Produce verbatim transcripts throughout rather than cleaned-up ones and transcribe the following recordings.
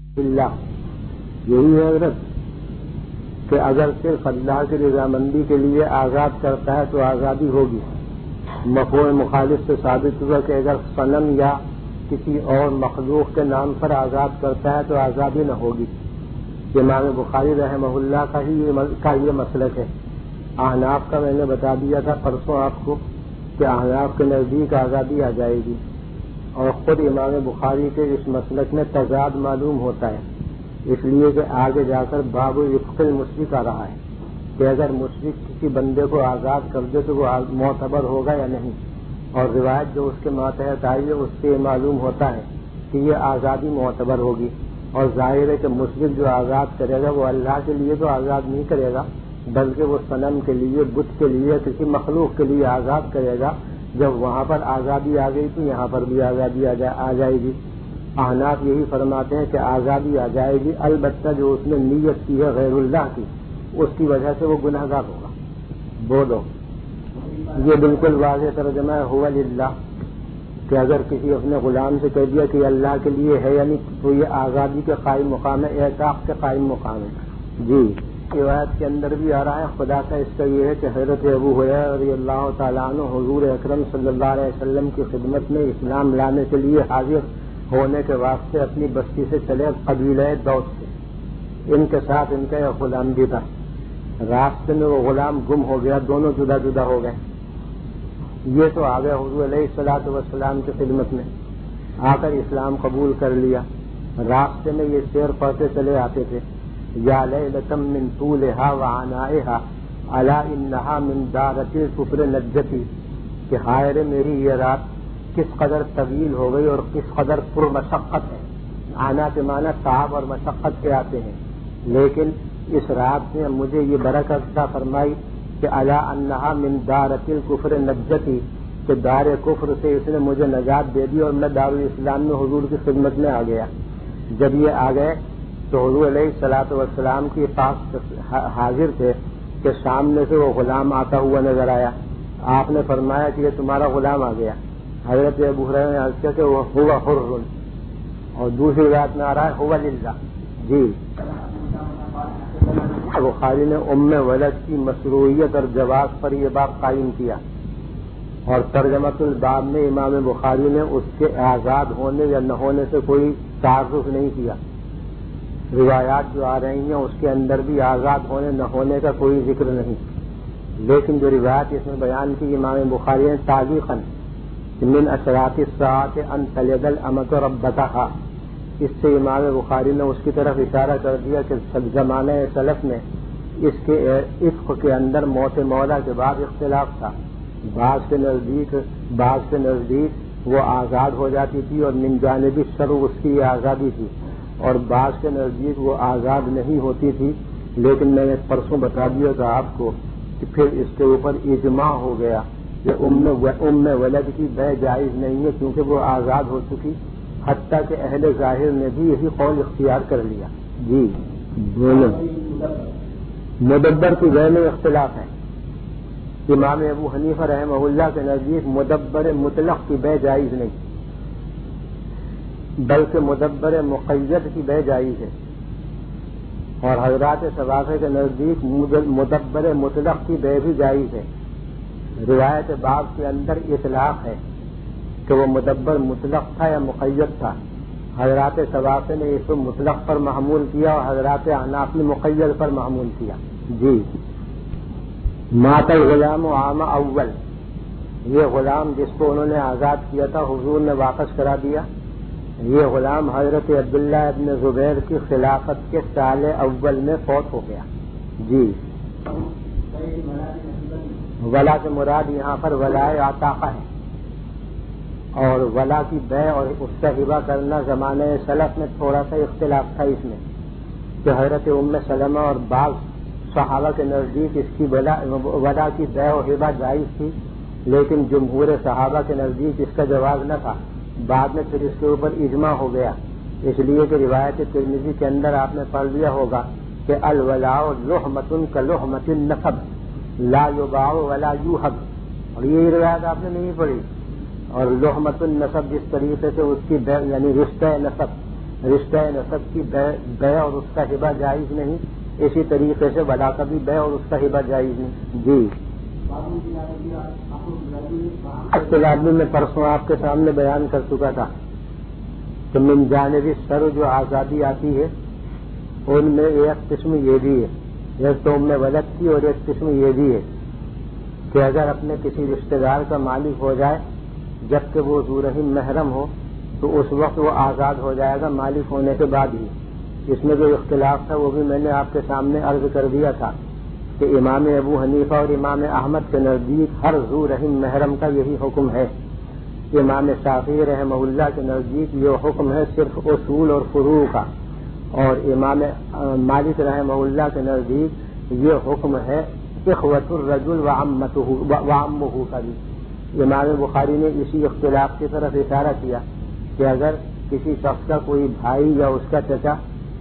اللہ یہی ہے حضرت کہ اگر صرف اللہ کی رضامندی کے لیے آزاد کرتا ہے تو آزادی ہوگی. مفہوم مخالف سے ثابت ہوا کہ اگر صنم یا کسی اور مخلوق کے نام پر آزاد کرتا ہے تو آزادی نہ ہوگی. امام بخاری رحمہ اللہ کا ہی کا یہ مسلک ہے. احناف کا میں نے بتا دیا تھا پرسوں آپ کو کہ احناف کے نزدیک آزادی آ جائے گی، اور خود امام بخاری کے اس مسلک میں تضاد معلوم ہوتا ہے، اس لیے کہ آگے جا کر باب وفق المشرک آ رہا ہے کہ اگر مشرک کسی بندے کو آزاد کر دے تو وہ معتبر ہوگا یا نہیں. اور روایت جو اس کے ماتحت آئی ہے اس سے معلوم ہوتا ہے کہ یہ آزادی معتبر ہوگی. اور ظاہر ہے کہ مشرک جو آزاد کرے گا وہ اللہ کے لیے تو آزاد نہیں کرے گا، بلکہ وہ صنم کے لیے، بت کے لیے، کسی مخلوق کے لیے آزاد کرے گا. جب وہاں پر آزادی آ گئی تو یہاں پر بھی آزادی آ جائے گی. احناف یہی فرماتے ہیں کہ آزادی آ جائے گی، البتہ جو اس نے نیت کی ہے غیر اللہ کی اس کی وجہ سے وہ گناہ گار ہوگا. بولو، یہ بالکل واضح ترجمہ ہے ہوا للہ کہ اگر کسی اپنے غلام سے کہہ دیا کہ اللہ کے لیے ہے یعنی تو یہ آزادی کے قائم مقام ہے، اعتاق کے قائم مقام ہے. جی روایت کے اندر بھی آ رہا ہے. خدا کا اس کا یہ ہے کہ حضرت ابو ہریرہ رضی اللہ تعالیٰ عنہ حضور اکرم صلی اللہ علیہ وسلم کی خدمت میں اسلام لانے کے لیے حاضر ہونے کے واسطے اپنی بستی سے چلے قبیلہ دوس سے. ان کے ساتھ ان کا ایک غلام بھی تھا. راستے میں وہ غلام گم ہو گیا، دونوں جدا جدا ہو گئے. یہ تو آ گئے حضور علیہ الصلوۃ والسلام کی خدمت میں، آ کر اسلام قبول کر لیا. راستے میں یہ شعر پڑھتے چلے آتے تھے، یا لیلۃ من طولھا وعنائھا الا انھا من دارۃ الکفر نجتی، کہ ہائے رے میری یہ رات کس قدر طویل ہو گئی اور کس قدر پرمشقت ہے. آنا کے معنی تعب اور مشقت کے آتے ہیں، لیکن اس رات نے مجھے یہ برکت عطا فرمائی کہ الا انھا من دارۃ الکفر نجتی، کہ دار کفر سے اس نے مجھے نجات دے دی اور میں دارالاسلام میں حضور کی خدمت میں آ گیا. جب یہ آ گئے تو حضور علیہ الصلوۃ والسلام کے پاس حاضر تھے کہ سامنے سے وہ غلام آتا ہوا نظر آیا. آپ نے فرمایا کہ یہ تمہارا غلام آ گیا. حضرت ابو ہریرہ نے عرض کیا کہ وہ ہوا حر، اور دوسری بات میں آ رہا ہے ہوا للہ. جی بخاری نے ام ولد کی مشروعیت اور جواز پر یہ باب قائم کیا، اور ترجمۃ الباب میں امام بخاری نے اس کے آزاد ہونے یا نہ ہونے سے کوئی تعارف نہیں کیا. روایات جو آ رہی ہیں اس کے اندر بھی آزاد ہونے نہ ہونے کا کوئی ذکر نہیں، لیکن جو روایت اس میں بیان کی امام بخاری نے تعلیقاً من اشراط الساعۃ ان تلد الامۃ ربتھا، اس سے امام بخاری نے اس کی طرف اشارہ کر دیا کہ زمانہ سلف میں اس کے عفق کے اندر موت مولا کے بعد اختلاف تھا. بعض کے نزدیک بعض کے نزدیک وہ آزاد ہو جاتی تھی اور من جانب الشرع اس کی آزادی تھی، اور بعض کے نزدیک وہ آزاد نہیں ہوتی تھی. لیکن میں نے پرسوں بتا دیا تھا آپ کو کہ پھر اس کے اوپر اجماع ہو گیا کہ ام ولد کی بے جائز نہیں ہے کیونکہ وہ آزاد ہو چکی، حتیٰ کہ اہل ظاہر نے بھی یہی قول اختیار کر لیا. جی بولو، مدبر کی بے میں اختلاف ہے. امام ابو حنیفہ رحمہ اللہ کے نزدیک مدبر مطلق کی بے جائز نہیں، بلکہ مدبر مقید کی بے جائز ہے. اور حضرات ثلاثہ کے نزدیک مدبر مطلق کی بے بھی جائز ہے. روایت باب کے اندر اطلاق ہے کہ وہ مدبر مطلق تھا یا مقید تھا. حضرات ثلاثہ نے اس کو مطلق پر محمول کیا اور حضرات احناف نے مقید پر محمول کیا. جی مات الغلام عام اول، یہ غلام جس کو انہوں نے آزاد کیا تھا حضور نے واپس کرا دیا. یہ غلام حضرت عبداللہ ابن زبیر کی خلافت کے سال اول میں فوت ہو گیا. جی ولا کے مراد یہاں پر ولائے عتاقہ ہے، اور ولا کی بے اور اس کا ہبہ کرنا زمانے سلف میں تھوڑا سا اختلاف تھا اس میں کہ حضرت ام سلمہ اور بعض صحابہ کے نزدیک اس کی ولا کی بے اور ہبہ جائز تھی، لیکن جمہور صحابہ کے نزدیک اس کا جواز نہ تھا. بعد میں پھر اس کے اوپر اجماع ہو گیا، اس لیے کہ روایت ترمذی کے اندر آپ نے پڑھ لیا ہوگا کہ الولاء لحمۃ کلحمۃ النسب لا یباع ولا یوہب، اور یہ روایت آپ نے نہیں پڑھی. اور لحمۃ النسب جس طریقے سے اس کی یعنی رشتہ نسب رشتہ نسب کی بے اور اس کا ہبہ جائز نہیں، اسی طریقے سے ولا کا بھی بے اور اس کا ہبہ جائز نہیں. جی اختلافی میں پرسوں آپ کے سامنے بیان کر چکا تھا کہ من جانب سر جو آزادی آتی ہے ان میں ایک قسم یہ بھی ہے، ایک تو ام ولد کی، اور ایک قسم یہ بھی ہے کہ اگر اپنے کسی رشتہ دار کا مالک ہو جائے جبکہ وہ ذو رحم محرم ہو تو اس وقت وہ آزاد ہو جائے گا مالک ہونے کے بعد ہی. اس میں جو اختلاف تھا وہ بھی میں نے آپ کے سامنے عرض کر دیا تھا کہ امام ابو حنیفہ اور امام احمد کے نزدیک ہر ذو رحم محرم کا یہی حکم ہے. امام شافعی رحمہ اللہ کے نزدیک یہ حکم ہے صرف اصول اور فروع کا، اور امام مالک رحمہ اللہ کے نزدیک یہ حکم ہے اخوۃ الرجل وعمہ کا بھی. امام بخاری نے اسی اختلاف کی طرف اشارہ کیا کہ اگر کسی شخص کا کوئی بھائی یا اس کا چچا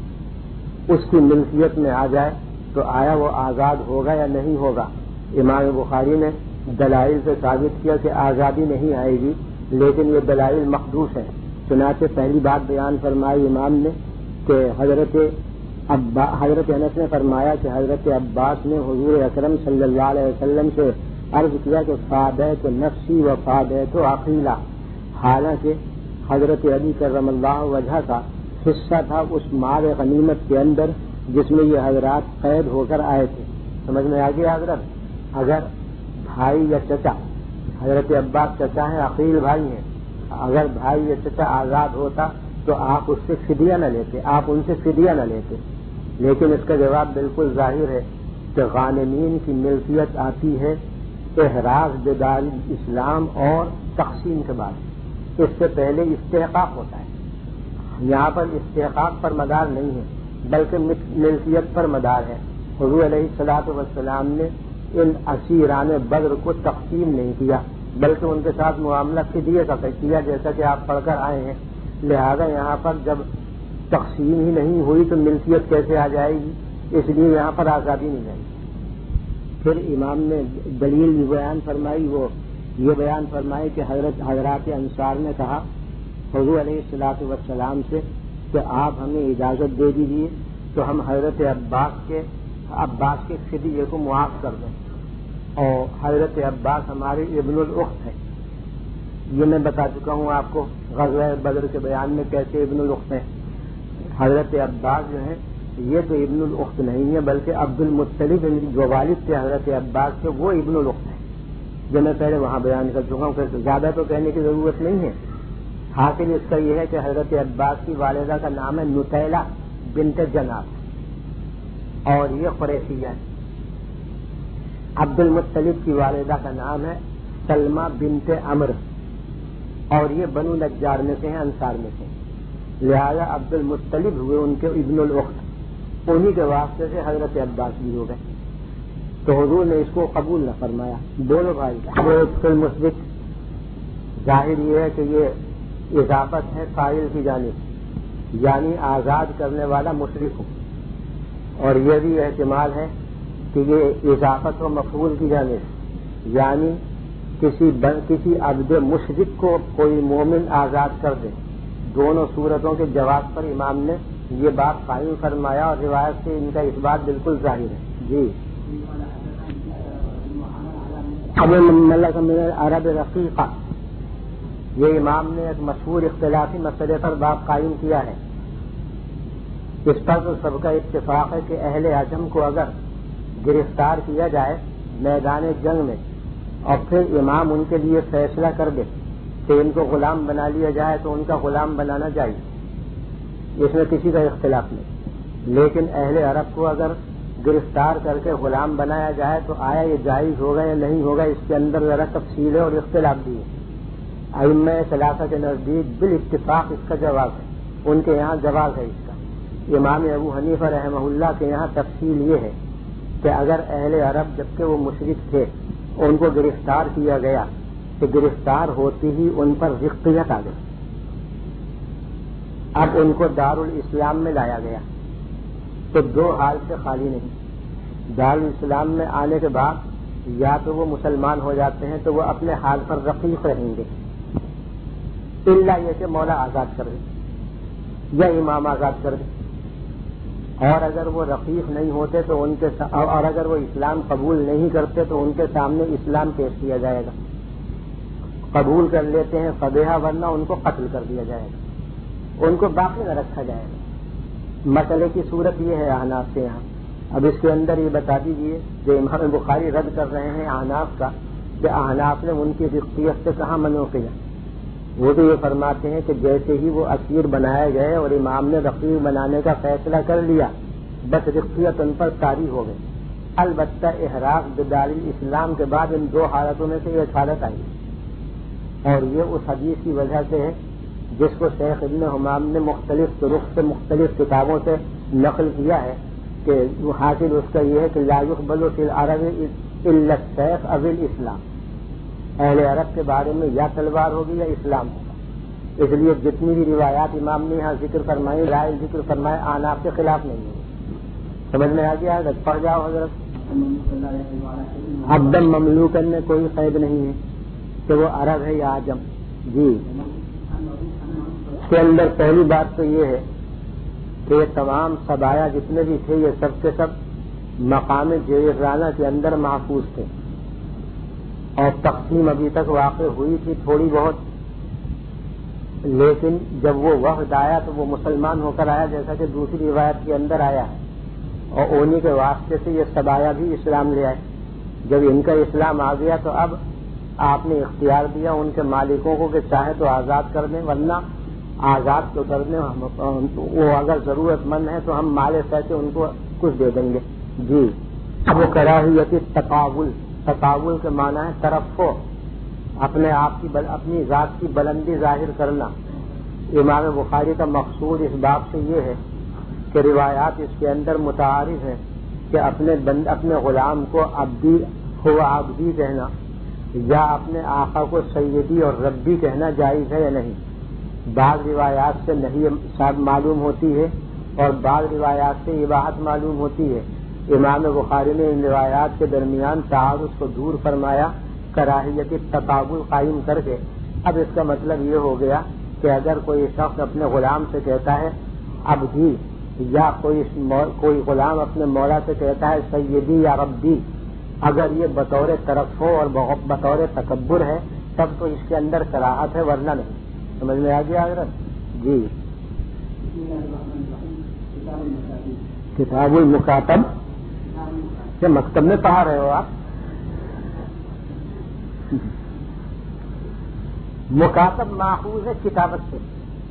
اس کی ملکیت میں آ جائے تو آیا وہ آزاد ہوگا یا نہیں ہوگا. امام بخاری نے دلائل سے ثابت کیا کہ آزادی نہیں آئے گی، لیکن یہ دلائل مخدوش ہیں. چنانچہ پہلی بات بیان فرمائی امام نے کہ حضرت ابا حضرت انس نے فرمایا کہ حضرت عباس نے حضور اکرم صلی اللہ علیہ وسلم سے عرض کیا کہ فادیت نفسی و فادیت عقیلہ، حالانکہ حضرت علی کرم اللہ وجہ کا حصہ تھا اس مال غنیمت کے اندر جس میں یہ حضرات قید ہو کر آئے تھے. سمجھ میں آ گیا حضرت؟ اگر بھائی یا چچا، حضرت عباس چچا ہیں، عقیل بھائی ہیں، اگر بھائی یا چچا آزاد ہوتا تو آپ اس سے فدیہ نہ لیتے، آپ ان سے فدیہ نہ لیتے. لیکن اس کا جواب بالکل ظاہر ہے کہ غانمین کی ملکیت آتی ہے احراز بدار اسلام اور تقسیم کے بعد. اس سے پہلے استحقاق ہوتا ہے. یہاں پر استحقاق پر مدار نہیں ہے بلکہ ملکیت پر مدار ہے. حضور علیہ الصلوۃ والسلام نے ان اسیران بدر کو تقسیم نہیں کیا بلکہ ان کے ساتھ معاملہ فدیہ کا کیا جیسا کہ آپ پڑھ کر آئے ہیں. لہذا یہاں پر جب تقسیم ہی نہیں ہوئی تو ملکیت کیسے آ جائے گی؟ اس لیے یہاں پر آزادی نہیں جائے گی. پھر امام نے دلیل بھی بیان فرمائی، وہ یہ بیان فرمائی کہ حضرت حضرات انصار نے کہا حضور علیہ الصلوۃ والسلام سے کہ آپ ہمیں اجازت دے دیجیے تو ہم حضرت عباس کے عباس کے فدیے کو معاف کر دیں. اور حضرت عباس ہمارے ابن الاخت ہیں. یہ میں بتا چکا ہوں آپ کو غزوہ بدر کے بیان میں کیسے ابن الاخت ہیں. حضرت عباس جو ہیں یہ تو ابن الاخت نہیں ہے بلکہ عبد المطلب جو والد تھے حضرت عباس کے وہ ابن الاخت ہیں، جو میں پہلے وہاں بیان کر چکا ہوں. پھر زیادہ تو کہنے کی ضرورت نہیں ہے. حاصل اس کا یہ ہے کہ حضرت عباس کی والدہ کا نام ہے نطیلہ بنت جناب اور یہ قریشیہ ہے. عبد المطلب کی والدہ کا نام ہے سلمہ بنت عمر اور یہ بنو نجار میں سے ہیں، انصار میں سے. لہذا عبد المطلب ہوئے ان کے ابن الاخت، انہی کے واسطے سے حضرت عباس بھی ہو گئے. تو حضور نے اس کو قبول نہ فرمایا. بولو بھائی، مثبت ظاہر یہ ہے کہ یہ اضافت ہے فاعل کی جانب، یعنی آزاد کرنے والا مشرک ہو، اور یہ بھی احتمال ہے کہ یہ اضافت ہو مفعول کی جانب، یعنی کسی کسی عبد مشرک کو کوئی مومن آزاد کر دے. دونوں صورتوں کے جواز پر امام نے یہ بات قائم فرمایا اور روایت سے ان کا اس بات بالکل ظاہر ہے. جی عرب رفیقہ، یہ امام نے ایک مشہور اختلافی مسئلے پر باب قائم کیا ہے. اس پر تو سب کا اتفاق ہے کہ اہل عجم کو اگر گرفتار کیا جائے میدان جنگ میں اور پھر امام ان کے لیے فیصلہ کر دے کہ ان کو غلام بنا لیا جائے تو ان کا غلام بنانا چاہیے، اس میں کسی کا اختلاف نہیں. لیکن اہل عرب کو اگر گرفتار کر کے غلام بنایا جائے تو آیا یہ جائز ہوگا یا نہیں ہوگا، اس کے اندر ذرا تفصیل ہے اور اختلاف بھی ہے. ائمہ ثلاثہ کے نزدیک بالاتفاق اس کا جواب ہے، ان کے یہاں جواز ہے اس کا. امام ابو حنیفہ رحمہ اللہ کے یہاں تفصیل یہ ہے کہ اگر اہل عرب جبکہ وہ مشرک تھے ان کو گرفتار کیا گیا تو گرفتار ہوتی ہی ان پر رقیت آ گئی. اب ان کو دارالاسلام میں لایا گیا تو دو حال سے خالی نہیں. دارالاسلام میں آنے کے بعد یا تو وہ مسلمان ہو جاتے ہیں تو وہ اپنے حال پر رقیق رہیں گے، الا یہ کہ مولا آزاد کر دے. یا امام آزاد کر دیں. اور اگر وہ رقیق نہیں ہوتے تو ان کے اور اگر وہ اسلام قبول نہیں کرتے تو ان کے سامنے اسلام پیش کیا جائے گا. قبول کر لیتے ہیں فبیہا، ورنہ ان کو قتل کر دیا جائے گا، ان کو باقی نہ رکھا جائے گا. مسئلے کی صورت یہ ہے احناف کے یہاں. اب اس کے اندر یہ بتا دیجیے جو امام بخاری رد کر رہے ہیں احناف کا، کہ احناف نے ان کی رقیت سے کہاں منع کیا. وہ تو یہ فرماتے ہیں کہ جیسے ہی وہ اسیر بنائے گئے اور امام نے رقیق بنانے کا فیصلہ کر لیا، بس رقیت ان پر طاری ہو گئی. البتہ احراق بدار الاسلام کے بعد ان دو حالتوں میں سے ایک حالت آئی، اور یہ اس حدیث کی وجہ سے ہے جس کو شیخ ابن حمام نے مختلف طرق سے مختلف کتابوں سے نقل کیا ہے، کہ حاصل اس کا یہ ہے کہ لا يقبل فی العرب الا السیف او الاسلام. اہل عرب کے بارے میں یا تلوار ہوگی یا اسلام ہوگا. اس لیے جتنی بھی روایات امام نے یہاں ذکر فرمائی، رائے ذکر فرمائے، آناف کے خلاف نہیں ہے. سمجھ میں آ گیا؟ پڑھ جاؤ حضرت. عبدم مملوکن میں کوئی قید نہیں ہے کہ وہ عرب ہے یا عجم. جی، اس کے اندر پہلی بات تو یہ ہے کہ یہ تمام سبایا جتنے بھی تھے یہ سب کے سب مقام جیرانہ کے اندر محفوظ تھے، اور تقسیم ابھی تک واقع ہوئی تھی تھوڑی بہت، لیکن جب وہ وفد آیا تو وہ مسلمان ہو کر آیا، جیسا کہ دوسری روایت کے اندر آیا ہے، اور انہی کے واسطے سے یہ سبایا بھی اسلام لے آئے. جب ان کا اسلام آ گیا تو اب آپ نے اختیار دیا ان کے مالکوں کو کہ چاہے تو آزاد کر دیں، ورنہ آزاد تو کر دیں، وہ اگر ضرورت مند ہے تو ہم مال پیسے ان کو کچھ دے دیں گے. جی، اب وہ کراہیت تقابل، تقابل کے معنی ہے ترفع، اپنے آپ کی بل... اپنی ذات کی بلندی ظاہر کرنا. امام بخاری کا مقصود اس باب سے یہ ہے کہ روایات اس کے اندر متعارف ہیں کہ اپنے بند... اپنے غلام کو عبدی ہو عبدی کہنا یا اپنے آقا کو سیدی اور ربی کہنا جائز ہے یا نہیں. بعض روایات سے نہیں صاحب معلوم ہوتی ہے اور بعض روایات سے اباحت معلوم ہوتی ہے. امام بخاری نے ان روایات کے درمیان تعارض کو دور فرمایا، کراہیت تقابل قائم کر کے. اب اس کا مطلب یہ ہو گیا کہ اگر کوئی شخص اپنے غلام سے کہتا ہے عبدی، یا کوئی کوئی غلام اپنے مولا سے کہتا ہے سیدی یا ربی، اگر یہ بطور ترفع اور بطور تکبر ہے تب تو اس کے اندر کراہت ہے، ورنہ نہیں. سمجھ میں آ گیا حضرت؟ جی. کتاب المکاتب کیا مکتب میں پڑھا رہے ہو آپ؟ مکاتب ماخوذ ہے کتابت سے.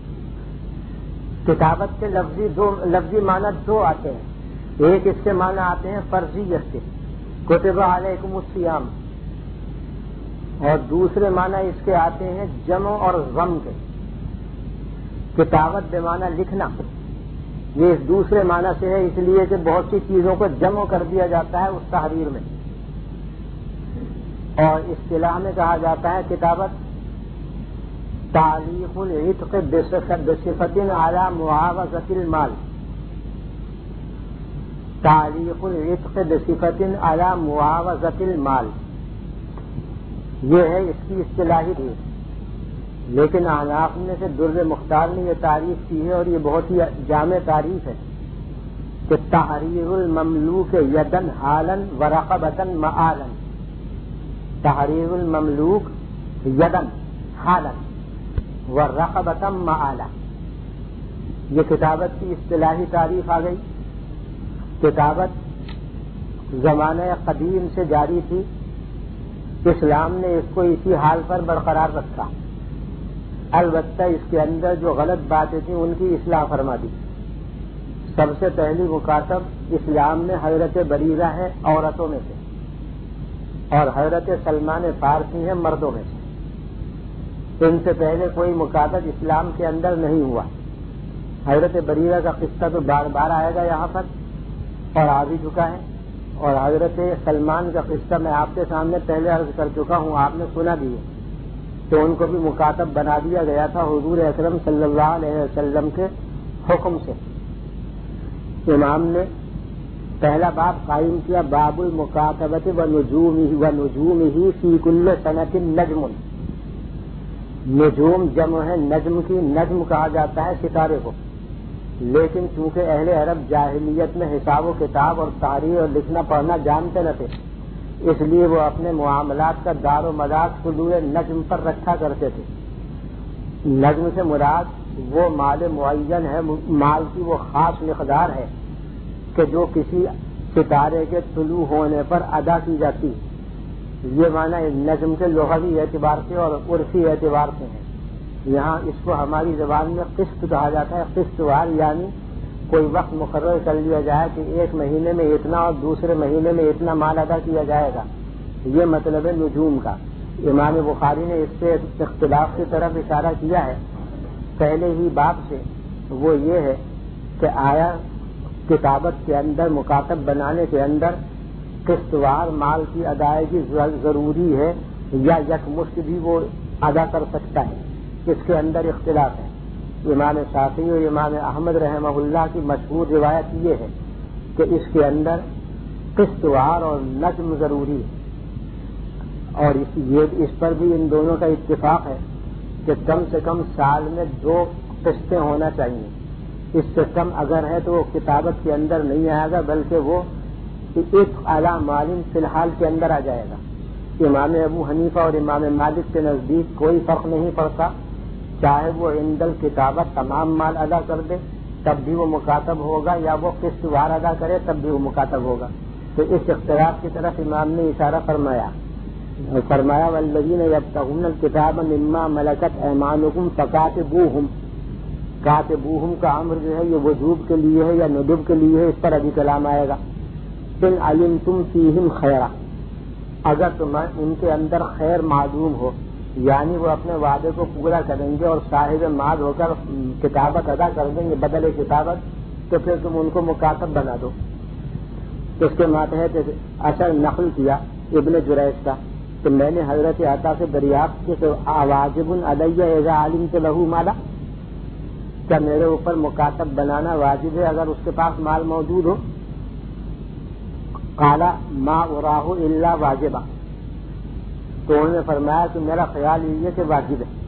کتابت کے لفظی دو لفظی معنی دو آتے ہیں. ایک اس کے معنی آتے ہیں فرضیت سے، کتب علیکم الصیام، اور دوسرے معنی اس کے آتے ہیں جمع اور ضم کے. کتابت بے معنی لکھنا، یہ اس دوسرے معنی سے ہے، اس لیے کہ بہت سی چیزوں کو جمع کر دیا جاتا ہے اس تحریر میں. اور اصطلاح میں کہا جاتا ہے کتابت تعلیق العتق بصفت علی معاوضۃ المال. تعلیق العتق بصفت علی معاوضۃ المال، یہ ہے اس کی اصطلاحی تھی. لیکن احناف میں سے در مختار نے یہ تعریف کی ہے، اور یہ بہت ہی جامع تعریف ہے، کہ تحریر المملوک یدن حالن ورقبتن معالن. تحریر المملوک یدن حالن ورقبتن معالن، یہ کتابت کی اصطلاحی تعریف آ گئی. کتابت زمانہ قدیم سے جاری تھی، اسلام نے اس کو اسی حال پر برقرار رکھا. البتہ اس کے اندر جو غلط باتیں تھیں ان کی اصلاح فرما دی. سب سے پہلی مکاتب اسلام میں حضرت بریرہ ہے عورتوں میں سے، اور حضرت سلمان فارسی ہیں مردوں میں سے. ان سے پہلے کوئی مکاتب اسلام کے اندر نہیں ہوا. حضرت بریرہ کا قصہ تو بار بار آئے گا یہاں پر، اور آ بھی چکا ہے. اور حضرت سلمان کا قصہ میں آپ کے سامنے پہلے عرض کر چکا ہوں، آپ نے سنا بھی ہے، تو ان کو بھی مکاتب بنا دیا گیا تھا حضور اکرم صلی اللہ علیہ وسلم کے حکم سے. امام نے پہلا باب قائم کیا، باب المکاتبۃ ونجومہ فی کل سنۃ نجم. نجوم جمع ہے نجم کی، نجم کہا جاتا ہے ستارے کو. لیکن چونکہ اہل عرب جاہلیت میں حساب و کتاب اور تحریر اور لکھنا پڑھنا جانتے نہ تھے، اس لیے وہ اپنے معاملات کا دار و مدار طلوع نجم پر رکھا کرتے تھے۔ نجم سے مراد وہ مال معین ہے، مال کی وہ خاص مقدار ہے کہ جو کسی ستارے کے طلوع ہونے پر ادا کی جاتی ہے۔ یہ معنی نجم کے لغوی اعتبار سے اور عرفی اعتبار سے ہے۔ یہاں اس کو ہماری زبان میں قسط کہا جاتا ہے، قسط وار، یعنی کوئی وقت مقرر کر لیا جائے کہ ایک مہینے میں اتنا اور دوسرے مہینے میں اتنا مال ادا کیا جائے گا، یہ مطلب ہے نجوم کا۔ امام بخاری نے اس سے اختلاف کی طرف اشارہ کیا ہے پہلے ہی باب سے، وہ یہ ہے کہ آیا کتابت کے اندر، مکاتب بنانے کے اندر قسط وار مال کی ادائیگی ضروری ہے یا یکمشت بھی وہ ادا کر سکتا ہے، اس کے اندر اختلاف ہے۔ امام شافعی اور امام احمد رحمہ اللہ کی مشہور روایت یہ ہے کہ اس کے اندر قسط وار اور نجم ضروری ہے، اور اس یہ اس پر بھی ان دونوں کا اتفاق ہے کہ کم سے کم سال میں دو قسطیں ہونا چاہیے۔ اس سے کم اگر ہے تو وہ کتابت کے اندر نہیں آئے گا، بلکہ وہ ایک اعلیٰ معلوم فی الحال کے اندر آ جائے گا۔ امام ابو حنیفہ اور امام مالک کے نزدیک کوئی فرق نہیں پڑتا، چاہے وہ عند الکتابت تمام مال ادا کر دے تب بھی وہ مکاتب ہوگا، یا وہ قسط وار ادا کرے تب بھی وہ مکاتب ہوگا۔ تو اس اختلاف کی طرف امام نے اشارہ فرمایا فرمایا والذین یبتغون الکتاب مما ملکت ایمانکم فکاتبوہم۔ کاتبوہم کا امر جو ہے یہ وجوب کے لیے ہے یا ندب کے لیے ہے، اس پر ابھی کلام آئے گا۔ ان علمتم فیہم خیرا، اگر تمہیں ان کے اندر خیر معلوم ہو، یعنی وہ اپنے وعدے کو پورا کریں گے اور صاحب مال ہو کر کتابت ادا کر دیں گے بدل کتابت، تو پھر تم ان کو مکاتب بنا دو۔ اس کے ماتحت اثر نقل کیا ابن جریج کا کہ میں نے حضرت عطا سے دریافت کی کہ واجب علیہ اذا علمت لہ مالا، کیا میرے اوپر مکاتب بنانا واجب ہے اگر اس کے پاس مال موجود ہو؟ قال ما اراہ الا واجبا، تو انہوں نے فرمایا کہ میرا خیال یہ کہ واجب ہے۔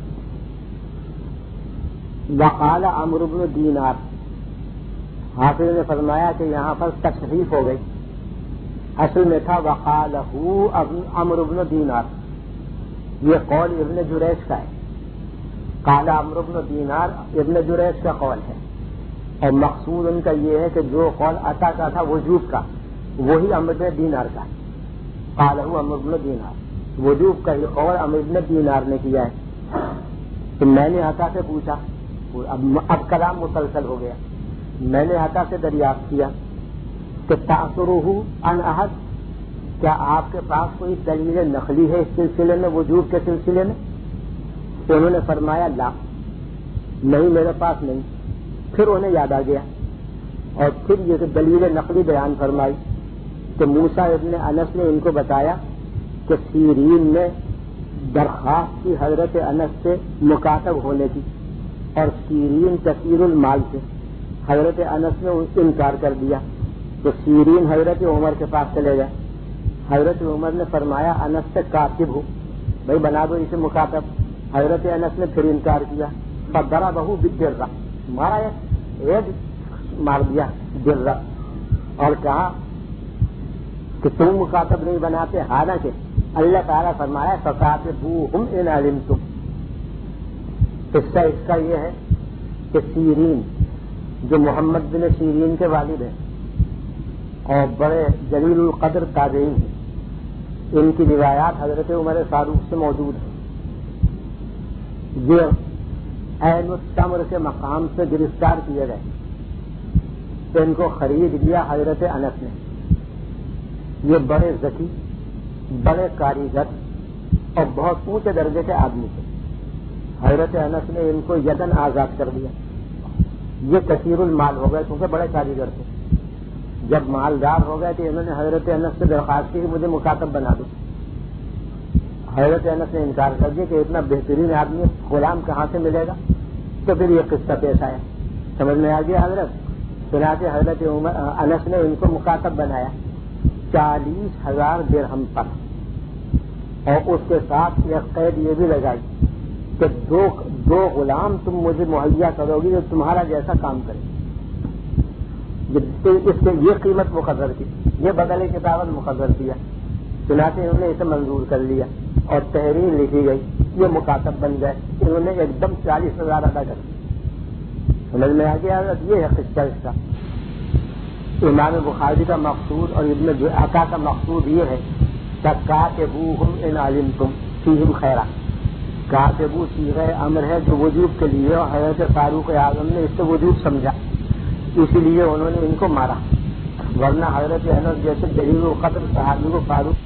وقال عمرو بن دینار، حافظ نے فرمایا کہ یہاں پر تشریف ہو گئی، اصل میں تھا وقالہ عمرو بن دینار، یہ قول ابن جریج کا ہے۔ قال عمرو بن دینار ابن جریج کا قول ہے، اور مقصود ان کا یہ ہے کہ جو قول عطا کا تھا وجوب کا، وہی عمرو بن دینار کا ہے۔ قالہ عمرو بن دینار، وجوب کا یہ قول عمرو بن دینار نے کیا ہے۔ تو میں نے عطا سے پوچھا، اب, اب کلام مسلسل ہو گیا، میں نے عطا سے دریافت کیا کہ تأثرہ عن احد، کیا آپ کے پاس کوئی دلیل نقلی ہے اس سلسلے میں، وجوب کے سلسلے میں؟ تو انہوں نے فرمایا لا، نہیں میرے پاس نہیں۔ پھر انہیں یاد آ گیا اور پھر یہ دلیل نقلی بیان فرمائی کہ موسیٰ ابن انس نے ان کو بتایا کہ سیرین نے درخواست کی حضرت انس سے مکاتب ہونے کی، اور سیرین کثیر المال سے، حضرت انس نے انکار کر دیا، تو سیرین حضرت عمر کے پاس چلے گئے۔ حضرت عمر نے فرمایا انس سے کاتب ہو، بھائی بنا دو اسے مکاتب۔ حضرت انس نے پھر انکار کیا، فضربہ بالدرہ، مارا ایک مار دیا درہ، اور کہا کہ تم مکاتب نہیں بناتے، حالانکہ اللہ تعالیٰ فرمایا فکاتبوہم ان علمتم۔ قصہ اس کا یہ ہے کہ سیرین جو محمد بن سیرین کے والد ہیں اور بڑے جلیل القدر تابعین ہیں، ان کی روایات حضرت عمر فاروق سے موجود ہیں۔ یہ عین التمر کے مقام سے گرفتار کیے گئے، تو ان کو خرید لیا حضرت انس نے۔ یہ بڑے ذکی، بڑے کاریگر اور بہت اونچے درجے کے آدمی تھے۔ حضرت انس نے ان کو یدن آزاد کر دیا۔ یہ کثیر المال ہو گئے کیونکہ بڑے کاریگر تھے۔ جب مالدار ہو گئے تو انہوں نے حضرت انس سے درخواست کی کہ مجھے مکاتب بنا دو۔ حضرت انس نے انکار کر دیا کہ اتنا بہترین آدمی غلام کہاں سے ملے گا۔ تو پھر یہ قصہ پیش آیا، سمجھ میں آ گیا حضرت۔ چنانچہ حضرت عمر انس نے ان کو مکاتب بنایا چالیس ہزار درہم پر، اور اس کے ساتھ ایک قید یہ بھی لگائی کہ دو دو غلام تم مجھے مہیا کرو گی جو تمہارا جیسا کام کرے. اس سے یہ قیمت مقرر کی, یہ بدل کتابت مقرر کیا, چنانچہ انہوں نے اسے منظور کر لیا اور تحریر لکھی گئی, یہ مکاتب بن گئے. انہوں نے ایک دم چالیس ہزار ادا کر دی. سمجھ میں آ گیا, یہ ہے قصہ اس کا. امام بخاری کا مقصود اور ابن عطا کا مقصود یہ ہے کاتبوہم ان علمتم فیہم خیرا. کاتبو صیغہ امر ہے جو وجوب کے لیے, اور حضرت فاروق اعظم نے اس سے وجوب سمجھا, اسی لیے انہوں نے ان کو مارا. ورنہ حضرت انس جیسے جلیل القدر صحابی کو فاروق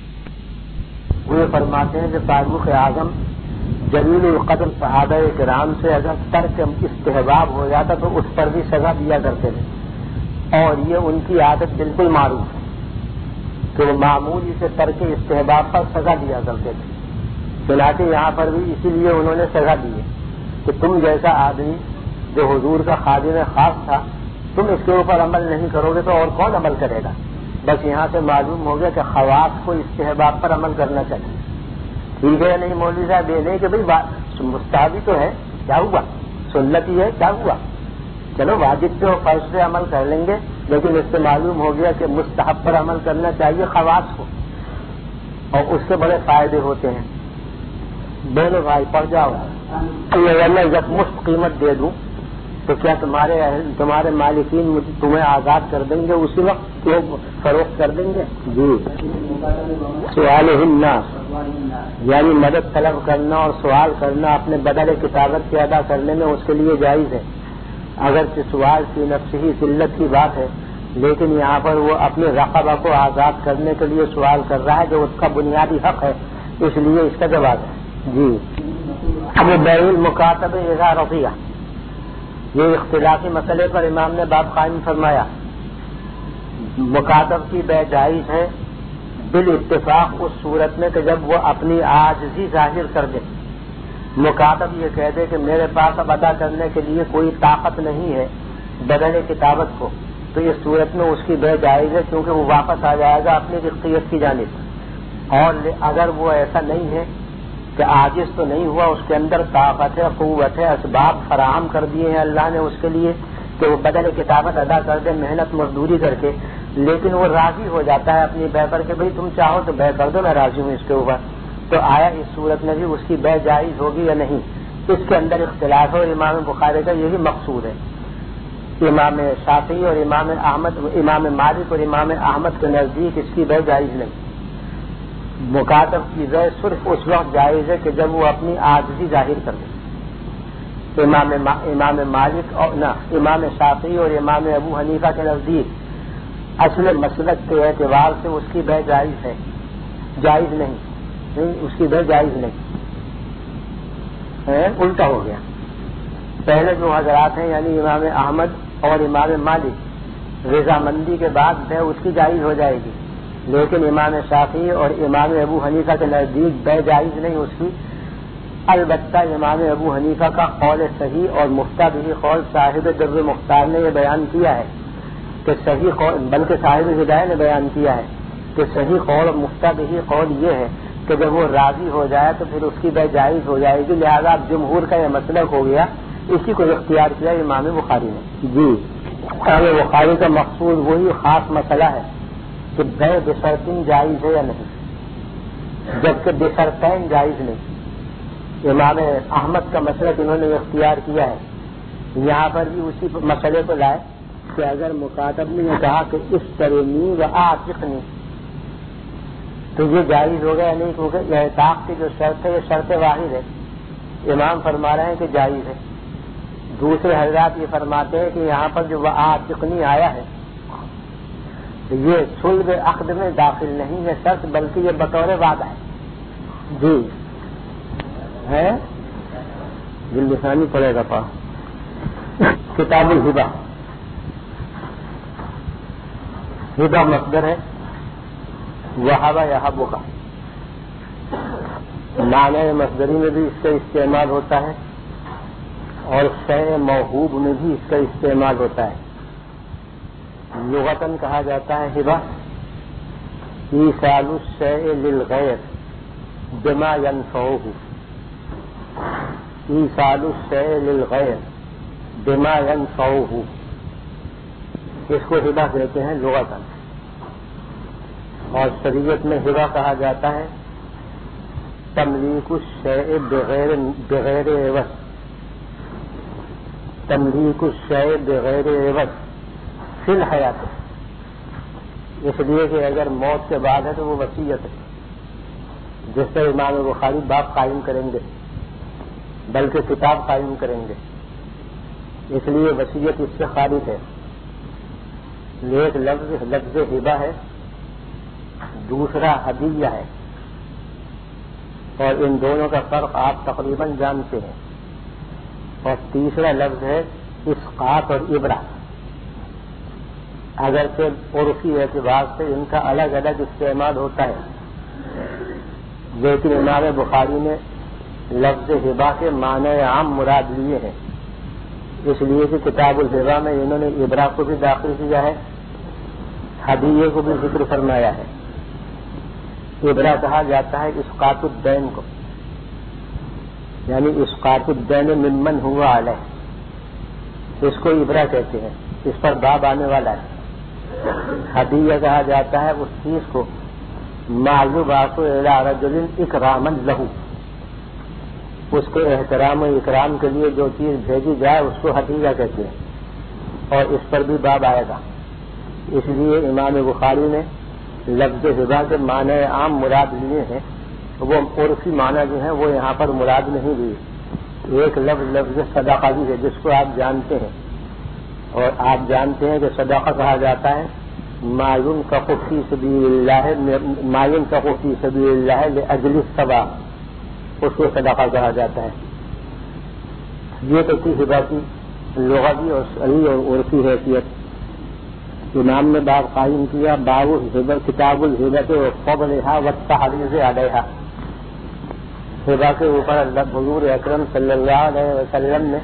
وہ فرماتے ہیں کہ فاروق اعظم جلیل القدر صحابہ کرام سے اگر ترک استحباب ہو جاتا تو اس پر بھی سزا دیا کرتے تھے, اور یہ ان کی عادت بالکل معروف ہے کہ وہ معمولی سے ترک استحباب پر سزا دیا کرتے تھے. چنانچہ یہاں پر بھی اسی لیے انہوں نے سزا دی ہے کہ تم جیسا آدمی جو حضور کا خادم خاص تھا, تم اس کے اوپر عمل نہیں کرو گے تو اور کون عمل کرے گا. بس یہاں سے معلوم ہو گیا کہ خواص کو استحباب پر عمل کرنا چاہیے. ٹھیک ہے یا نہیں مولوی صاحب؟ یہ نہیں کہ بھائی مستحبی تو ہے, کیا ہوا, سنتی ہے, کیا ہوا, چلو واجب پہ اور فرض پہ عمل کر لیں گے, لیکن اس سے معلوم ہو گیا کہ مستحب پر عمل کرنا چاہیے خواص کو, اور اس سے بڑے فائدے ہوتے ہیں. بولو بھائی پڑھ جاؤ. اللہ جب مفت قیمت دے دوں تو کیا تمہارے تمہارے مالکین تمہیں آزاد کر دیں گے اسی وقت, وہ فروخت کر دیں گے؟ جی. سوال الناس یعنی مدد طلب کرنا اور سوال کرنا اپنے بدل کتابت کے ادا کرنے میں اس کے لیے جائز ہے. اگرچہ سوال کی نفس ہی ذلت کی بات ہے, لیکن یہاں پر وہ اپنے رقبہ کو آزاد کرنے کے لیے سوال کر رہا ہے جو اس کا بنیادی حق ہے, اس لیے اس کا جواب ہے. جی. اب بیع المکاتب اذا رضیہ, یہ اختلافی مسئلے پر امام نے باب قائم فرمایا. مکاتب کی بیع جائز ہے بالاتفاق اس صورت میں کہ جب وہ اپنی عاجزی ظاہر کر دے. مکاتب یہ کہہ دے کہ میرے پاس اب ادا کرنے کے لیے کوئی طاقت نہیں ہے بدل کتابت کو, تو اس صورت میں اس کی بیع جائز ہے, کیونکہ وہ واپس آ جائے گا اپنی رقیت کی جانب. اور اگر وہ ایسا نہیں ہے کہ عاجز تو نہیں ہوا, اس کے اندر طاقت ہے, قوت ہے, اسباب فراہم کر دیے ہیں اللہ نے اس کے لیے کہ وہ بدل کتابت ادا کر دے محنت مزدوری کر کے, لیکن وہ راضی ہو جاتا ہے اپنی بیع پر کہ بھئی تم چاہو تو بیع کر دو, میں راضی ہوں اس کے اوپر, تو آیا اس صورت میں بھی اس کی بیع جائز ہوگی یا نہیں؟ اس کے اندر اختلاف ہے. اور امام بخاری کا یہی مقصود ہے. امام شافعی اور امام احمد امام مالک اور امام احمد کے نزدیک اس کی بیع جائز نہیں. مکاتب کی بیع صرف اس وقت جائز ہے کہ جب وہ اپنی عاجزی ظاہر کر دے. امام امام مالک اور نہ امام شافعی اور امام ابو حنیفہ کے نزدیک اصل مسلک کے اعتبار سے اس کی بیع جائز ہے, جائز نہیں, نہیں اس کی بیع جائز نہیں. الٹا ہو گیا. پہلے جو حضرات ہیں یعنی امام احمد اور امام مالک رضامندی کے بعد بیع اس کی جائز ہو جائے گی, لیکن امام شافعی اور امام ابو حنیفہ کے نزدیک بیع جائز نہیں اس کی. البتہ امام ابو حنیفہ کا قول صحیح اور مفتہ بھی قول صاحب در مختار نے یہ بیان کیا ہے کہ صحیح قول, بلکہ صاحب ہدایہ نے بیان کیا ہے کہ صحیح قول اور مفتہ بھی قول یہ ہے کہ جب وہ راضی ہو جائے تو پھر اس کی بیع جائز ہو جائے گی. لہذا جمہور کا یہ مسلک ہو گیا, اسی کو اختیار کیا امام بخاری نے. جی. امام بخاری کا مقصود وہی خاص مسئلہ ہے کہ بیع بشرطین جائز ہے یا نہیں, جبکہ بشرطین جائز نہیں. امام احمد کا مسئلہ انہوں نے اختیار کیا ہے. یہاں پر بھی اسی مسئلے کو لائے کہ اگر مکاتب نے یہ کہا کہ اس ترینی و آتقنی تو یہ جائز ہوگا یا نہیں, کیونکہ اعتاق کی جو شرط ہے یہ شرط واحد ہے. امام فرما رہے ہیں کہ جائز ہے. دوسرے حضرات یہ فرماتے ہیں کہ یہاں پر جو آتقنی آیا ہے یہ صلب عقد میں داخل نہیں ہے شرط, بلکہ یہ بطور وعدہ ہے. جی ہے دل لسانی پڑے گا. پا کتاب الہبہ, ہبہ مصدر ہے, وہبہ یہب کا معنی مصدری میں بھی اس کا استعمال ہوتا ہے اور شیء موہوب میں بھی اس کا استعمال ہوتا ہے. لغتاً کہا جاتا ہے ہبہ ایصال الشیء للغیر بما ينفعه, ایصال الشیء للغیر بما ينفعه، اس کو ہبہ کہتے ہیں لغتاً، اور شریعت میں ہبہ کہا جاتا ہے تملیک الشیء بغیر بغیر عوض، تملیک الشیء بغیر عوض فی الحیات، اس لیے کہ اگر موت کے بعد ہے تو وہ وصیت ہے، جس سے امام بخاری باب قائم کریں گے بلکہ کتاب قائم کریں گے، اس لیے وصیت اس سے خارج ہے۔ ایک لفظ لفظ ہبہ ہے، دوسرا ہدیہ ہے، اور ان دونوں کا فرق آپ تقریباً جانتے ہیں، اور تیسرا لفظ ہے اسقاط اور ابرہ، اگرچہ عرفی اعتبار سے ان کا الگ الگ استعمال ہوتا ہے، لیکن امام بخاری نے لفظ ہبہ کے معنی عام مراد لیے ہیں، اس لیے کہ کتاب الہبہ میں انہوں نے ابرہ کو بھی داخل کیا ہے، ہدیے کو بھی ذکر فرمایا ہے۔ ابرہ کہا جاتا ہے اسقاط الدین کو، یعنی اسقاط الدین ممن ہوا علیہ، اس کو ابرہ کہتے ہیں، اس پر باب آنے والا ہے۔ ہدیہ کہا جاتا ہے اس چیز کو معذوبات الی رجل اکراما لہ، اس کے احترام و اکرام کے لیے جو چیز بھیجی جائے اس کو ہدیہ کہتے ہیں، اور اس پر بھی باب آئے گا۔ اس لیے امام بخاری نے لفظ ہبہ کے معنی عام مراد لیے ہیں، وہ عرفی معنی جو ہیں وہ یہاں پر مراد نہیں لیے۔ ایک لفظ لفظ صدقہ بھی ہے جس کو آپ جانتے ہیں، اور آپ جانتے ہیں کہ صدقہ کہا جاتا ہے ما ينفق فی سبیل اللہ، ما ينفق فی سبیل اللہ لاجل الثواب، اس کو صدقہ کہا جاتا ہے۔ یہ تو تھی ہبہ کی لغوی اور شرعی اور عرفی حیثیت۔ امام نے باب قائم کیا باب الہبہ، کتاب الہبہ و فضلھا والتحریض علیھا، ہبہ کے اوپر حضور اکرم صلی اللہ علیہ وسلم نے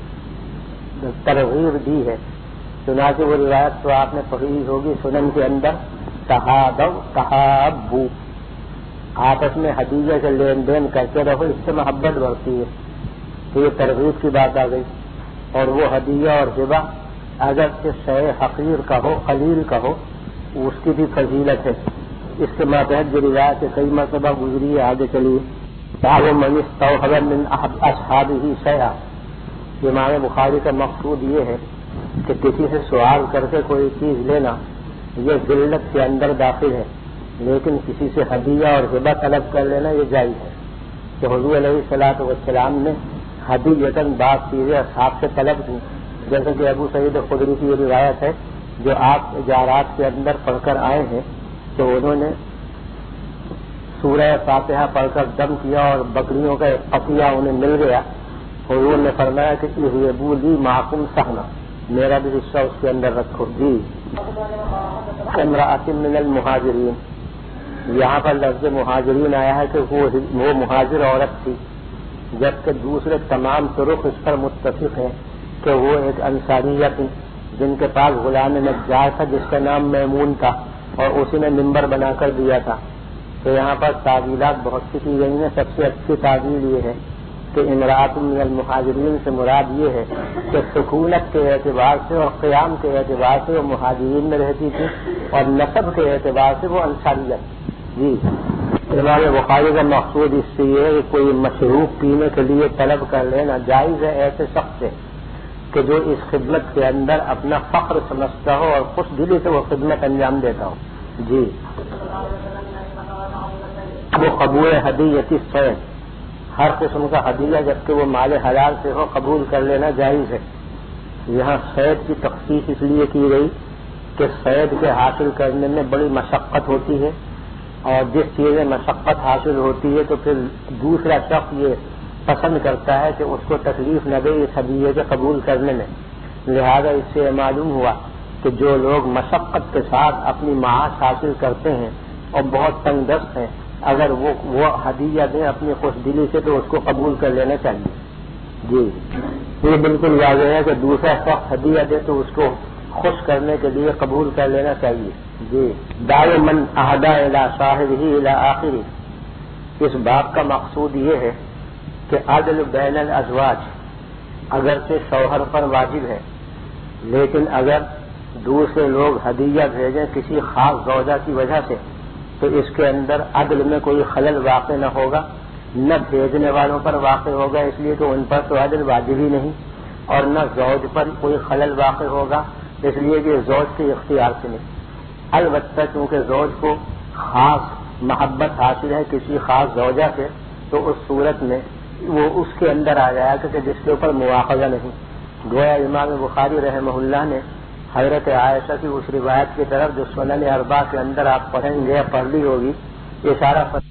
ترغیب دی ہے، چنانچہ وہ روایت تو آپ نے پڑھی ہوگی سنن کے اندر، تہادوا تحابوا، آپس میں ہدیہ سے لین دین کرتے رہو، اس سے محبت بڑھتی ہے، تو یہ ترغیب کی بات آ گئی۔ اور وہ ہدیہ اور ہبہ اگر شے حقیر کا ہو، قلیل کا ہو، اس کی بھی فضیلت ہے۔ اس کے ماتحت جو روایت کئی مرتبہ گزری ہے، آگے چلیے۔ باب من استوهب من اصحابہ شیئا، امام بخاری کا مقصود یہ ہے کہ کسی سے سوال کر کے کوئی چیز لینا یہ ذلت کے اندر داخل ہے، لیکن کسی سے ہدیہ اور ہبہ طلب کر لینا یہ جائز ہے، کہ حضور علیہ الصلوۃ والسلام نے ہدیۃً بعض چیزیں اصحاب سے طلب کی، جیسے کہ ابو سعید خدری کی یہ روایت ہے جو آپ اجارات کے اندر پڑھ کر آئے ہیں، کہ انہوں نے سورہ فاتحہ پڑھ کر دم کیا اور بکریوں کا عقیہ انہیں مل گیا، حضور نے فرمایا کہ اذهبوا لی معکم سہما، میرا بھی حصہ اس کے اندر رکھو۔ جی امرأۃ من المہاجرین، یہاں پر لفظ مہاجرین آیا ہے کہ وہ مہاجر عورت تھی، جبکہ دوسرے تمام طرق اس پر متفق ہیں کہ وہ ایک انصاریہ تھی جن کے پاس غلام نجار تھا جس کا نام میمون تھا، اور اسی نے منبر بنا کر دیا تھا۔ تو یہاں پر تعویلات بہت سی کی گئی ہیں، سب سے اچھی تعویل یہ ہے کہ امرأۃ من المہاجرین سے مراد یہ ہے کہ سکونت کے اعتبار سے اور قیام کے اعتبار سے وہ مہاجرین میں رہتی تھی، اور نسب کے اعتبار سے وہ انصاریہ تھی۔ جی امام بخاری کا مقصود اس سے یہ ہے کہ کوئی مشروب پینے کے لیے طلب کر لینا جائز ہے ایسے شخص سے کہ جو اس خدمت کے اندر اپنا فخر سمجھتا ہو اور خوش دلی سے وہ خدمت انجام دیتا ہو۔ جی وہ قبول ہدیۃ الصید، ہر قسم کا ہدیہ جبکہ وہ مال حلال سے ہو قبول کر لینا جائز ہے۔ یہاں صید کی تخصیص اس لیے کی گئی کہ صید کے حاصل کرنے میں بڑی مشقت ہوتی ہے، اور جس چیز میں مشقت حاصل ہوتی ہے تو پھر دوسرا شخص یہ پسند کرتا ہے کہ اس کو تکلیف نہ دے اس ہدیے کے قبول کرنے میں، لہذا اس سے معلوم ہوا کہ جو لوگ مشقت کے ساتھ اپنی معاش حاصل کرتے ہیں اور بہت تنگ دست ہیں، اگر وہ وہ ہدیہ دیں اپنی خوش دلی سے تو اس کو قبول کر لینا چاہیے۔ جی یہ بالکل واضح ہے کہ دوسرا شخص ہدیہ دے تو اس کو خوش کرنے کے لیے قبول کر لینا چاہیے۔ جی دعوی من اہدی الی صاحبہ الی آخری، اس باب کا مقصود یہ ہے کہ عدل بین الازواج اگرچہ شوہر پر واجب ہے، لیکن اگر دوسرے لوگ ہدیہ بھیجیں کسی خاص زوجہ کی وجہ سے تو اس کے اندر عدل میں کوئی خلل واقع نہ ہوگا، نہ بھیجنے والوں پر واقع ہوگا اس لیے کہ ان پر تو عدل واجب ہی نہیں، اور نہ زوج پر کوئی خلل واقع ہوگا اس لیے کہ زوج کے اختیار سے نہیں۔ البتہ چونکہ زوج کو خاص محبت حاصل ہے کسی خاص زوجہ سے تو اس صورت میں وہ اس کے اندر آ جائے گا کہ جس کے اوپر مواخذہ نہیں۔ گویا امام بخاری رحمہ اللہ نے حضرت عائشہ کی اس روایت کی طرف جو سنن اربعہ کے اندر آپ پڑھیں گے پڑھ لی ہوگی اشارہ